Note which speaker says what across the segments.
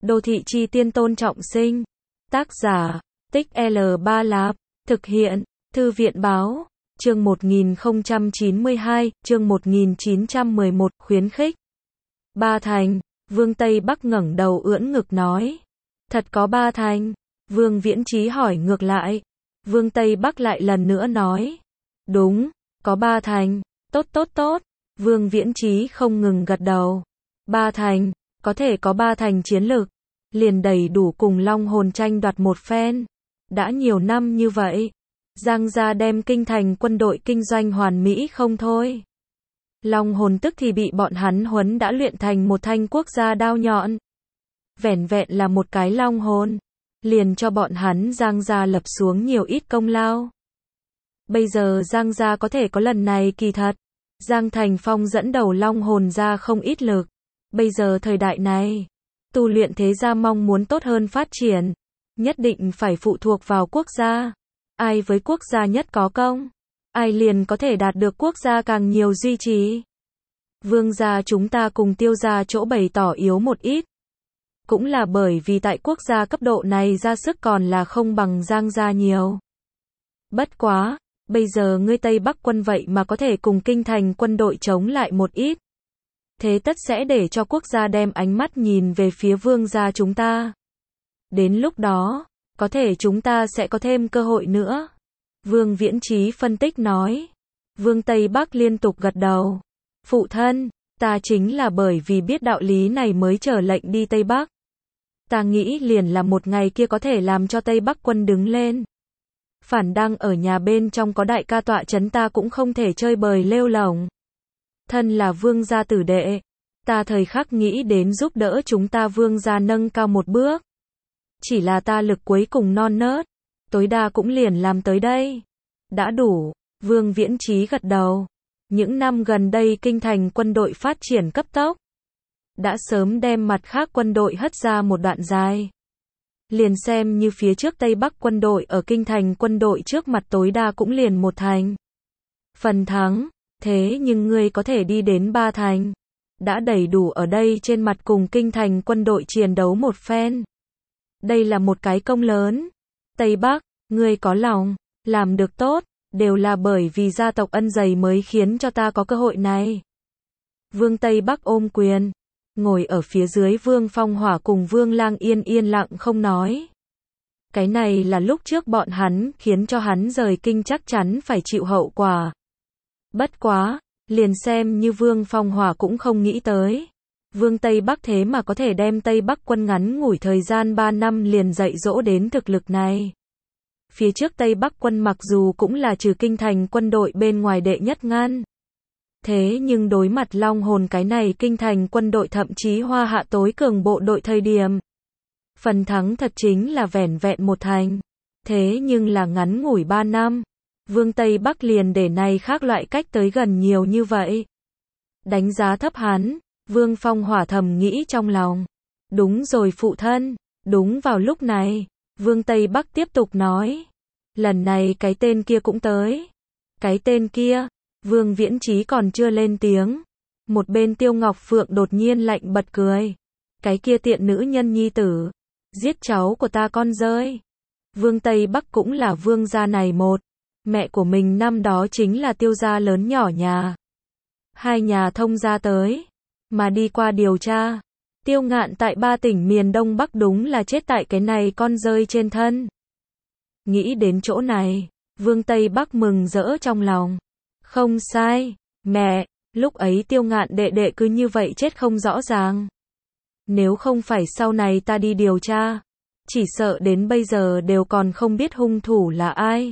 Speaker 1: Đô thị chi tiên Tôn Trọng Sinh. Tác giả, Tích L3 Lạp. Thực hiện, Thư viện báo. Chương 1092, chương 1911, khuyến khích. Ba Thành, Vương Tây Bắc ngẩng đầu ưỡn ngực nói. Thật có Ba Thành? Vương Viễn Chí hỏi ngược lại. Vương Tây Bắc lại lần nữa nói. Đúng, có Ba Thành, tốt tốt tốt. Vương Viễn Chí không ngừng gật đầu. Ba Thành, có thể có Ba Thành chiến lực, liền đầy đủ cùng Long Hồn tranh đoạt một phen. Đã nhiều năm như vậy, Giang gia đem kinh thành quân đội kinh doanh hoàn mỹ không thôi. Long Hồn tức thì bị bọn hắn huấn đã luyện thành một thanh quốc gia đao nhọn. Vẻn vẹn là một cái Long Hồn, liền cho bọn hắn Giang gia lập xuống nhiều ít công lao. Bây giờ Giang gia có thể có lần này kỳ thật. Giang Thành Phong dẫn đầu Long Hồn ra không ít lực. Bây giờ thời đại này, tu luyện thế gia mong muốn tốt hơn phát triển, nhất định phải phụ thuộc vào quốc gia. Ai với quốc gia nhất có công, ai liền có thể đạt được quốc gia càng nhiều duy trì. Vương gia chúng ta cùng Tiêu gia chỗ bày tỏ yếu một ít. Cũng là bởi vì tại quốc gia cấp độ này ra sức còn là không bằng Giang gia nhiều. Bất quá, bây giờ ngươi Tây Bắc quân vậy mà có thể cùng kinh thành quân đội chống lại một ít. Thế tất sẽ để cho quốc gia đem ánh mắt nhìn về phía vương gia chúng ta. Đến lúc đó, có thể chúng ta sẽ có thêm cơ hội nữa. Vương Viễn Chí phân tích nói. Vương Tây Bắc liên tục gật đầu. Phụ thân, ta chính là bởi vì biết đạo lý này mới trở lệnh đi Tây Bắc. Ta nghĩ liền là một ngày kia có thể làm cho Tây Bắc quân đứng lên. Phản đang ở nhà bên trong có đại ca tọa chấn ta cũng không thể chơi bời lêu lổng. Thân là vương gia tử đệ, ta thời khắc nghĩ đến giúp đỡ chúng ta vương gia nâng cao một bước. Chỉ là ta lực cuối cùng non nớt, tối đa cũng liền làm tới đây. Đã đủ, Vương Viễn Chí gật đầu. Những năm gần đây kinh thành quân đội phát triển cấp tốc, đã sớm đem mặt khác quân đội hất ra một đoạn dài. Liền xem như phía trước Tây Bắc quân đội ở kinh thành quân đội trước mặt tối đa cũng liền một thành. Phần thắng. Thế nhưng ngươi có thể đi đến Ba Thành, đã đầy đủ ở đây trên mặt cùng kinh thành quân đội chiến đấu một phen. Đây là một cái công lớn. Tây Bắc, ngươi có lòng, làm được tốt, đều là bởi vì gia tộc ân dày mới khiến cho ta có cơ hội này. Vương Tây Bắc ôm quyền, ngồi ở phía dưới Vương Phong Hỏa cùng Vương Lang Yên yên lặng không nói. Cái này là lúc trước bọn hắn khiến cho hắn rời kinh chắc chắn phải chịu hậu quả. Bất quá, liền xem như Vương Phong Hỏa cũng không nghĩ tới. Vương Tây Bắc thế mà có thể đem Tây Bắc quân ngắn ngủi thời gian 3 năm liền dạy dỗ đến thực lực này. Phía trước Tây Bắc quân mặc dù cũng là trừ kinh thành quân đội bên ngoài đệ nhất ngăn. Thế nhưng đối mặt Long Hồn cái này kinh thành quân đội thậm chí hoa hạ tối cường bộ đội thời điểm. Phần thắng thật chính là vẻn vẹn một thành. Thế nhưng là ngắn ngủi 3 năm. Vương Tây Bắc liền để này khác loại cách tới gần nhiều như vậy. Đánh giá thấp hắn, Vương Phong Hỏa thầm nghĩ trong lòng. Đúng rồi phụ thân, đúng vào lúc này, Vương Tây Bắc tiếp tục nói. Lần này cái tên kia cũng tới. Cái tên kia, Vương Viễn Chí còn chưa lên tiếng. Một bên Tiêu Ngọc Phượng đột nhiên lạnh bật cười. Cái kia tiện nữ nhân nhi tử, giết cháu của ta con rơi. Vương Tây Bắc cũng là vương gia này một. Mẹ của mình năm đó chính là Tiêu gia lớn nhỏ nhà. Hai nhà thông gia tới. Mà đi qua điều tra. Tiêu Ngạn tại 3 tỉnh miền Đông Bắc đúng là chết tại cái này con rơi trên thân. Nghĩ đến chỗ này, Vương Tây Bắc mừng rỡ trong lòng. Không sai, mẹ, lúc ấy Tiêu Ngạn đệ đệ cứ như vậy chết không rõ ràng. Nếu không phải sau này ta đi điều tra, chỉ sợ đến bây giờ đều còn không biết hung thủ là ai.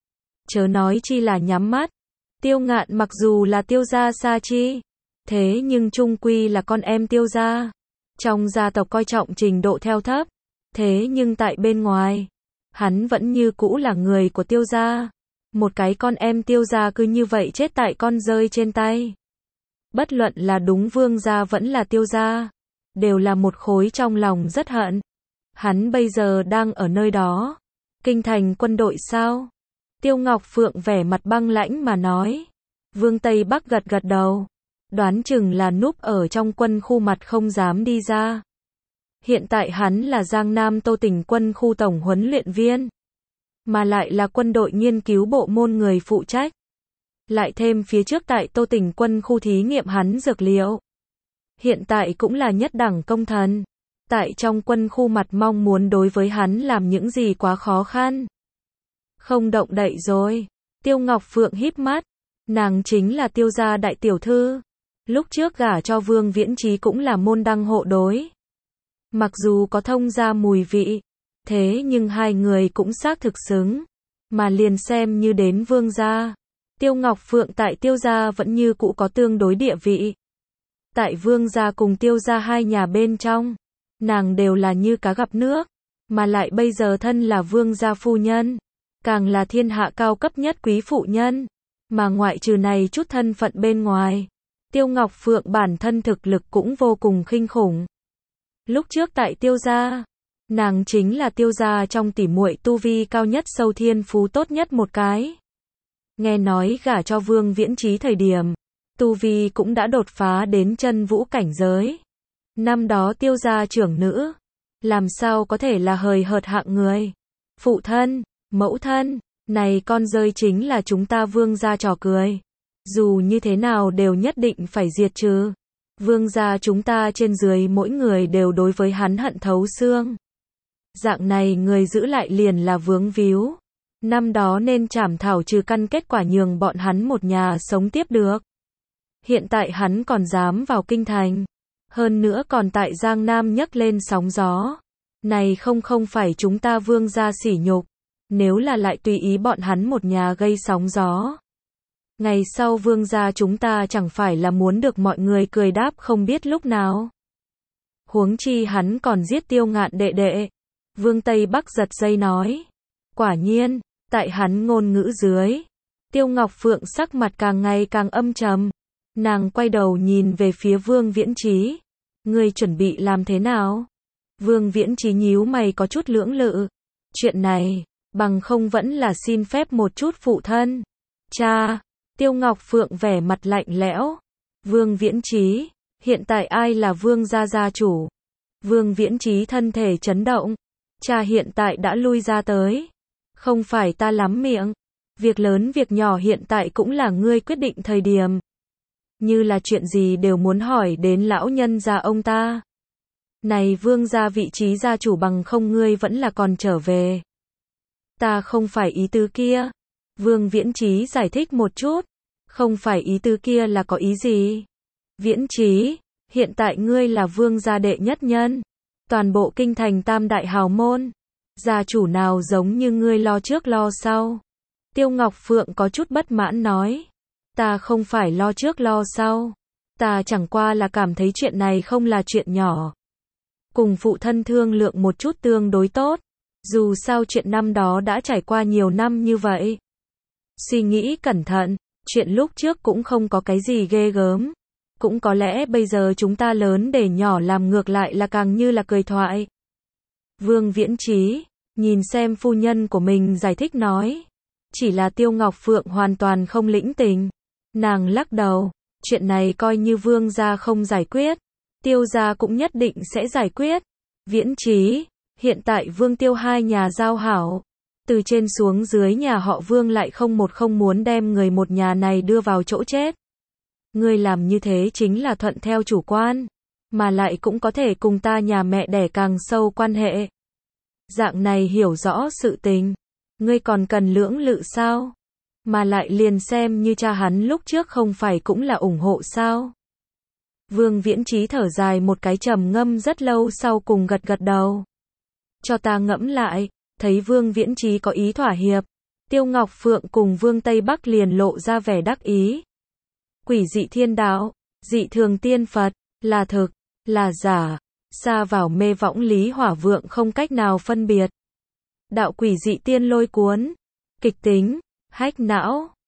Speaker 1: Chớ nói chi là nhắm mắt. Tiêu Ngạn mặc dù là Tiêu gia Sa Chi, thế nhưng chung quy là con em Tiêu gia. Trong gia tộc coi trọng trình độ theo thấp, thế nhưng tại bên ngoài, hắn vẫn như cũ là người của Tiêu gia. Một cái con em Tiêu gia cứ như vậy chết tại con rơi trên tay. Bất luận là đúng vương gia vẫn là Tiêu gia, đều là một khối trong lòng rất hận. Hắn bây giờ đang ở nơi đó. Kinh thành quân đội sao? Tiêu Ngọc Phượng vẻ mặt băng lãnh mà nói. Vương Tây Bắc gật gật đầu. Đoán chừng là núp ở trong quân khu mặt không dám đi ra. Hiện tại hắn là Giang Nam Tô Tỉnh quân khu tổng huấn luyện viên, mà lại là quân đội nghiên cứu bộ môn người phụ trách. Lại thêm phía trước tại Tô Tỉnh quân khu thí nghiệm hắn dược liệu. Hiện tại cũng là nhất đẳng công thần. Tại trong quân khu mặt mong muốn đối với hắn làm những gì quá khó khăn. Không động đậy rồi. Tiêu Ngọc Phượng híp mắt. Nàng chính là Tiêu gia đại tiểu thư. Lúc trước gả cho Vương Viễn Chí cũng là môn đăng hộ đối. Mặc dù có thông gia mùi vị, thế nhưng hai người cũng xác thực xứng. Mà liền xem như đến Vương gia, Tiêu Ngọc Phượng tại Tiêu gia vẫn như cũ có tương đối địa vị. Tại Vương gia cùng Tiêu gia hai nhà bên trong, nàng đều là như cá gặp nước, mà lại bây giờ thân là Vương gia phu nhân, càng là thiên hạ cao cấp nhất quý phụ nhân, mà ngoại trừ này chút thân phận bên ngoài, Tiêu Ngọc Phượng bản thân thực lực cũng vô cùng kinh khủng. Lúc trước tại Tiêu gia, nàng chính là Tiêu gia trong tỷ muội tu vi cao nhất sâu thiên phú tốt nhất một cái. Nghe nói gả cho Vương Viễn Chí thời điểm, tu vi cũng đã đột phá đến chân vũ cảnh giới. Năm đó Tiêu gia trưởng nữ, làm sao có thể là hời hợt hạng người. Phụ thân, mẫu thân, này con rơi chính là chúng ta Vương gia trò cười. Dù như thế nào đều nhất định phải diệt trừ. Vương gia chúng ta trên dưới mỗi người đều đối với hắn hận thấu xương. Dạng này người giữ lại liền là vướng víu. Năm đó nên trảm thảo trừ căn, kết quả nhường bọn hắn một nhà sống tiếp được. Hiện tại hắn còn dám vào kinh thành. Hơn nữa còn tại Giang Nam nhấc lên sóng gió. Này không phải chúng ta Vương gia sỉ nhục. Nếu là lại tùy ý bọn hắn một nhà gây sóng gió. Ngày sau Vương gia chúng ta chẳng phải là muốn được mọi người cười đáp không biết lúc nào. Huống chi hắn còn giết Tiêu Ngạn đệ đệ. Vương Tây Bắc giật dây nói. Quả nhiên, tại hắn ngôn ngữ dưới, Tiêu Ngọc Phượng sắc mặt càng ngày càng âm trầm. Nàng quay đầu nhìn về phía Vương Viễn Chí. Ngươi chuẩn bị làm thế nào? Vương Viễn Chí nhíu mày có chút lưỡng lự. Chuyện này, bằng không vẫn là xin phép một chút phụ thân. Cha, Tiêu Ngọc Phượng vẻ mặt lạnh lẽo. Vương Viễn Chí, hiện tại ai là Vương gia gia chủ? Vương Viễn Chí thân thể chấn động. Cha hiện tại đã lui ra tới. Không phải ta lắm miệng. Việc lớn việc nhỏ hiện tại cũng là ngươi quyết định thời điểm. Như là chuyện gì đều muốn hỏi đến lão nhân gia ông ta. Này Vương gia vị trí gia chủ, bằng không ngươi vẫn là còn trở về. Ta không phải ý tứ kia. Vương Viễn Chí giải thích một chút. Không phải ý tứ kia là có ý gì? Viễn Chí, hiện tại ngươi là Vương gia đệ nhất nhân. Toàn bộ kinh thành tam đại hào môn. Gia chủ nào giống như ngươi lo trước lo sau? Tiêu Ngọc Phượng có chút bất mãn nói. Ta không phải lo trước lo sau. Ta chẳng qua là cảm thấy chuyện này không là chuyện nhỏ. Cùng phụ thân thương lượng một chút tương đối tốt. Dù sao chuyện năm đó đã trải qua nhiều năm như vậy. Suy nghĩ cẩn thận, chuyện lúc trước cũng không có cái gì ghê gớm. Cũng có lẽ bây giờ chúng ta lớn để nhỏ làm ngược lại là càng như là cười thoại. Vương Viễn Chí, nhìn xem phu nhân của mình giải thích nói. Chỉ là Tiêu Ngọc Phượng hoàn toàn không lĩnh tình. Nàng lắc đầu, chuyện này coi như Vương gia không giải quyết. Tiêu gia cũng nhất định sẽ giải quyết. Viễn Chí, hiện tại Vương Tiêu hai nhà giao hảo. Từ trên xuống dưới nhà họ Vương lại không muốn đem người một nhà này đưa vào chỗ chết. Ngươi làm như thế chính là thuận theo chủ quan, mà lại cũng có thể cùng ta nhà mẹ đẻ càng sâu quan hệ. Dạng này hiểu rõ sự tình, ngươi còn cần lưỡng lự sao? Mà lại liền xem như cha hắn lúc trước không phải cũng là ủng hộ sao? Vương Viễn Chí thở dài một cái, trầm ngâm rất lâu sau cùng gật đầu. Cho ta ngẫm lại. Thấy Vương Viễn Chí có ý thỏa hiệp, Tiêu Ngọc Phượng cùng Vương Tây Bắc liền lộ ra vẻ đắc ý. Quỷ dị thiên đạo, dị thường tiên Phật, là thực, là giả, xa vào mê võng lý hỏa vượng không cách nào phân biệt. Đạo quỷ dị tiên lôi cuốn, kịch tính, hách não,